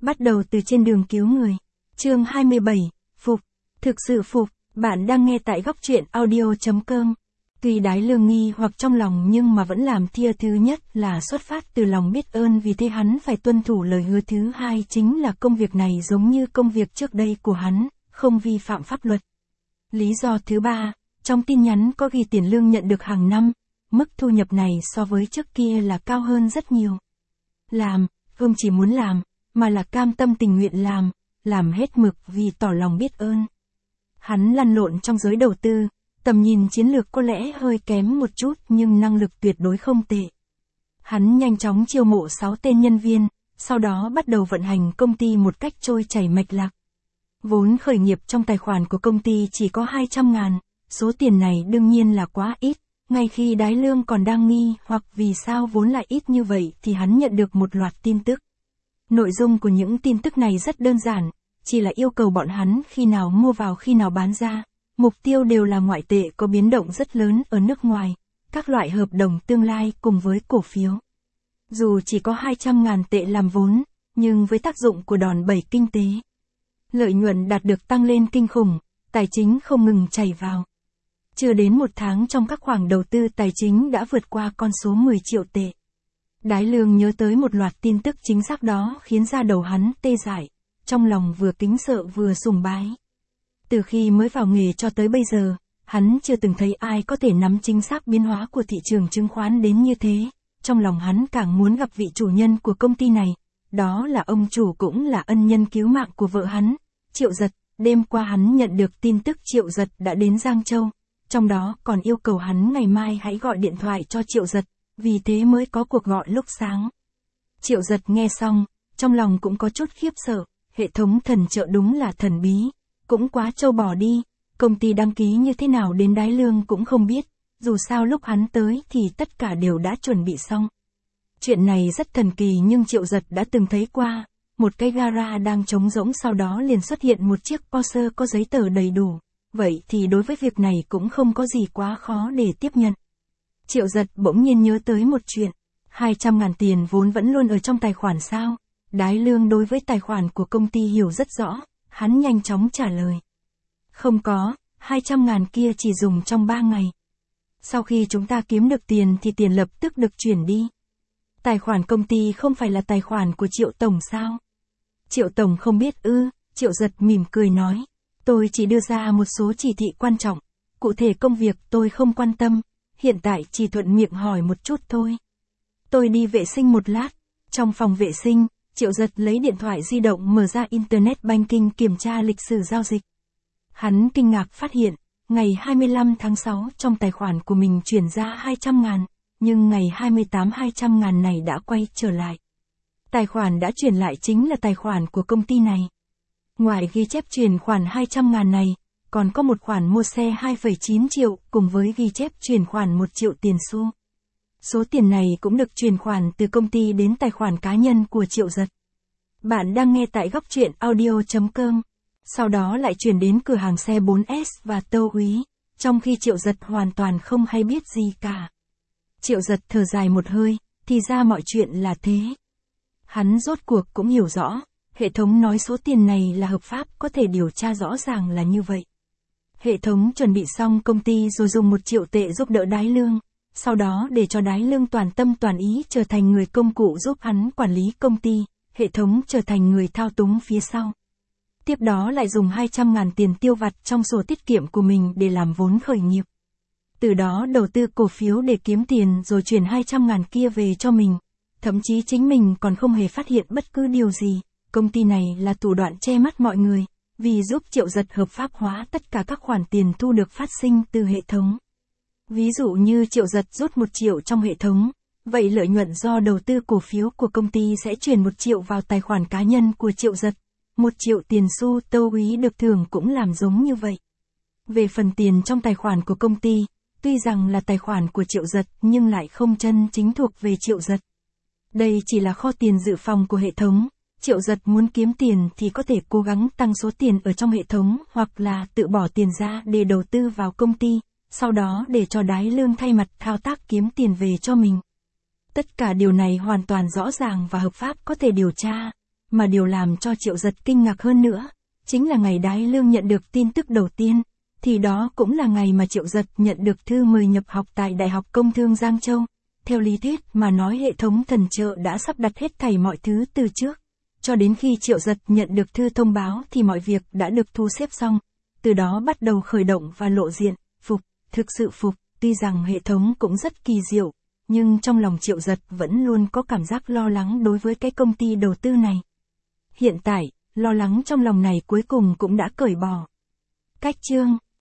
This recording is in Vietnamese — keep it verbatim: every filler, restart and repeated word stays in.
Bắt đầu từ trên đường cứu người. Chương hai mươi bảy, Phục. Thực sự phục, bạn đang nghe tại góc truyện audio chấm com. Tuy Đái Lương nghi hoặc trong lòng nhưng mà vẫn làm thia thứ nhất là xuất phát từ lòng biết ơn, vì thế hắn phải tuân thủ lời hứa. Thứ hai chính là công việc này giống như công việc trước đây của hắn, không vi phạm pháp luật. Lý do thứ ba, trong tin nhắn có ghi tiền lương nhận được hàng năm, mức thu nhập này so với trước kia là cao hơn rất nhiều. Làm, không chỉ muốn làm, mà là cam tâm tình nguyện làm, làm hết mực vì tỏ lòng biết ơn. Hắn lăn lộn trong giới đầu tư, tầm nhìn chiến lược có lẽ hơi kém một chút nhưng năng lực tuyệt đối không tệ. Hắn nhanh chóng chiêu mộ sáu tên nhân viên, sau đó bắt đầu vận hành công ty một cách trôi chảy mạch lạc. Vốn khởi nghiệp trong tài khoản của công ty chỉ có hai trăm ngàn, số tiền này đương nhiên là quá ít. Ngay khi Đái Lương còn đang nghi hoặc vì sao vốn lại ít như vậy thì hắn nhận được một loạt tin tức. Nội dung của những tin tức này rất đơn giản, chỉ là yêu cầu bọn hắn khi nào mua vào khi nào bán ra. Mục tiêu đều là ngoại tệ có biến động rất lớn ở nước ngoài, các loại hợp đồng tương lai cùng với cổ phiếu. Dù chỉ có hai trăm ngàn tệ làm vốn, nhưng với tác dụng của đòn bẩy kinh tế, lợi nhuận đạt được tăng lên kinh khủng, tài chính không ngừng chảy vào. Chưa đến một tháng trong các khoản đầu tư tài chính đã vượt qua con số mười triệu tệ. Đái Lương nhớ tới một loạt tin tức chính xác đó khiến da đầu hắn tê dại, trong lòng vừa kính sợ vừa sùng bái. Từ khi mới vào nghề cho tới bây giờ, hắn chưa từng thấy ai có thể nắm chính xác biến hóa của thị trường chứng khoán đến như thế. Trong lòng hắn càng muốn gặp vị chủ nhân của công ty này, đó là ông chủ cũng là ân nhân cứu mạng của vợ hắn, Triệu Giật. Đêm qua hắn nhận được tin tức Triệu Giật đã đến Giang Châu, trong đó còn yêu cầu hắn ngày mai hãy gọi điện thoại cho Triệu Giật, vì thế mới có cuộc gọi lúc sáng. Triệu Giật nghe xong, trong lòng cũng có chút khiếp sợ, hệ thống thần trợ đúng là thần bí, cũng quá trâu bò đi, công ty đăng ký như thế nào đến Đái Lương cũng không biết, dù sao lúc hắn tới thì tất cả đều đã chuẩn bị xong. Chuyện này rất thần kỳ nhưng Triệu Giật đã từng thấy qua, một cái gara đang trống rỗng sau đó liền xuất hiện một chiếc Porsche có giấy tờ đầy đủ, vậy thì đối với việc này cũng không có gì quá khó để tiếp nhận. Triệu Giật bỗng nhiên nhớ tới một chuyện, hai trăm ngàn tiền vốn vẫn luôn ở trong tài khoản sao? Đái Lương đối với tài khoản của công ty hiểu rất rõ, hắn nhanh chóng trả lời. Không có, hai trăm ngàn kia chỉ dùng trong ba ngày. Sau khi chúng ta kiếm được tiền thì tiền lập tức được chuyển đi. Tài khoản công ty không phải là tài khoản của Triệu Tổng sao? Triệu Tổng không biết ư? Triệu Giật mỉm cười nói. Tôi chỉ đưa ra một số chỉ thị quan trọng, cụ thể công việc tôi không quan tâm, hiện tại chỉ thuận miệng hỏi một chút thôi. Tôi đi vệ sinh một lát. Trong phòng vệ sinh, Triệu Giật lấy điện thoại di động mở ra Internet Banking kiểm tra lịch sử giao dịch. Hắn kinh ngạc phát hiện, ngày hai mươi lăm tháng sáu trong tài khoản của mình chuyển ra hai trăm ngàn, nhưng ngày hai mươi tám hai trăm ngàn này đã quay trở lại. Tài khoản đã chuyển lại chính là tài khoản của công ty này. Ngoài ghi chép chuyển khoản hai trăm ngàn này, còn có một khoản mua xe hai phẩy chín triệu cùng với ghi chép chuyển khoản một triệu tiền xu. Số tiền này cũng được chuyển khoản từ công ty đến tài khoản cá nhân của Triệu Giật. Bạn đang nghe tại góc truyện audio chấm com. Sau đó lại chuyển đến cửa hàng xe bốn S và Tâu Úy, trong khi Triệu Giật hoàn toàn không hay biết gì cả. Triệu Giật thở dài một hơi, thì ra mọi chuyện là thế. Hắn rốt cuộc cũng hiểu rõ, hệ thống nói số tiền này là hợp pháp, có thể điều tra rõ ràng là như vậy. Hệ thống chuẩn bị xong công ty rồi dùng một triệu tệ giúp đỡ Đái Lương, sau đó để cho Đái Lương toàn tâm toàn ý trở thành người công cụ giúp hắn quản lý công ty, hệ thống trở thành người thao túng phía sau. Tiếp đó lại dùng hai trăm ngàn tiền tiêu vặt trong sổ tiết kiệm của mình để làm vốn khởi nghiệp. Từ đó đầu tư cổ phiếu để kiếm tiền rồi chuyển hai trăm ngàn kia về cho mình. Thậm chí chính mình còn không hề phát hiện bất cứ điều gì. Công ty này là thủ đoạn che mắt mọi người, vì giúp Triệu Giật hợp pháp hóa tất cả các khoản tiền thu được phát sinh từ hệ thống. Ví dụ như Triệu Giật rút một triệu trong hệ thống, vậy lợi nhuận do đầu tư cổ phiếu của công ty sẽ chuyển một triệu vào tài khoản cá nhân của Triệu Giật. Một triệu tiền xu Tâu Úy được thưởng cũng làm giống như vậy. Về phần tiền trong tài khoản của công ty, tuy rằng là tài khoản của Triệu Giật nhưng lại không chân chính thuộc về Triệu Giật. Đây chỉ là kho tiền dự phòng của hệ thống. Triệu Giật muốn kiếm tiền thì có thể cố gắng tăng số tiền ở trong hệ thống hoặc là tự bỏ tiền ra để đầu tư vào công ty, sau đó để cho Đái Lương thay mặt thao tác kiếm tiền về cho mình. Tất cả điều này hoàn toàn rõ ràng và hợp pháp, có thể điều tra. Mà điều làm cho Triệu Giật kinh ngạc hơn nữa, chính là ngày Đái Lương nhận được tin tức đầu tiên, thì đó cũng là ngày mà Triệu Giật nhận được thư mời nhập học tại Đại học Công thương Giang Châu. Theo lý thuyết mà nói hệ thống thần trợ đã sắp đặt hết thảy mọi thứ từ trước. Cho đến khi Triệu Giật nhận được thư thông báo thì mọi việc đã được thu xếp xong. Từ đó bắt đầu khởi động và lộ diện, phục, thực sự phục, tuy rằng hệ thống cũng rất kỳ diệu, nhưng trong lòng Triệu Giật vẫn luôn có cảm giác lo lắng đối với cái công ty đầu tư này. Hiện tại, lo lắng trong lòng này cuối cùng cũng đã cởi bỏ. Cách chương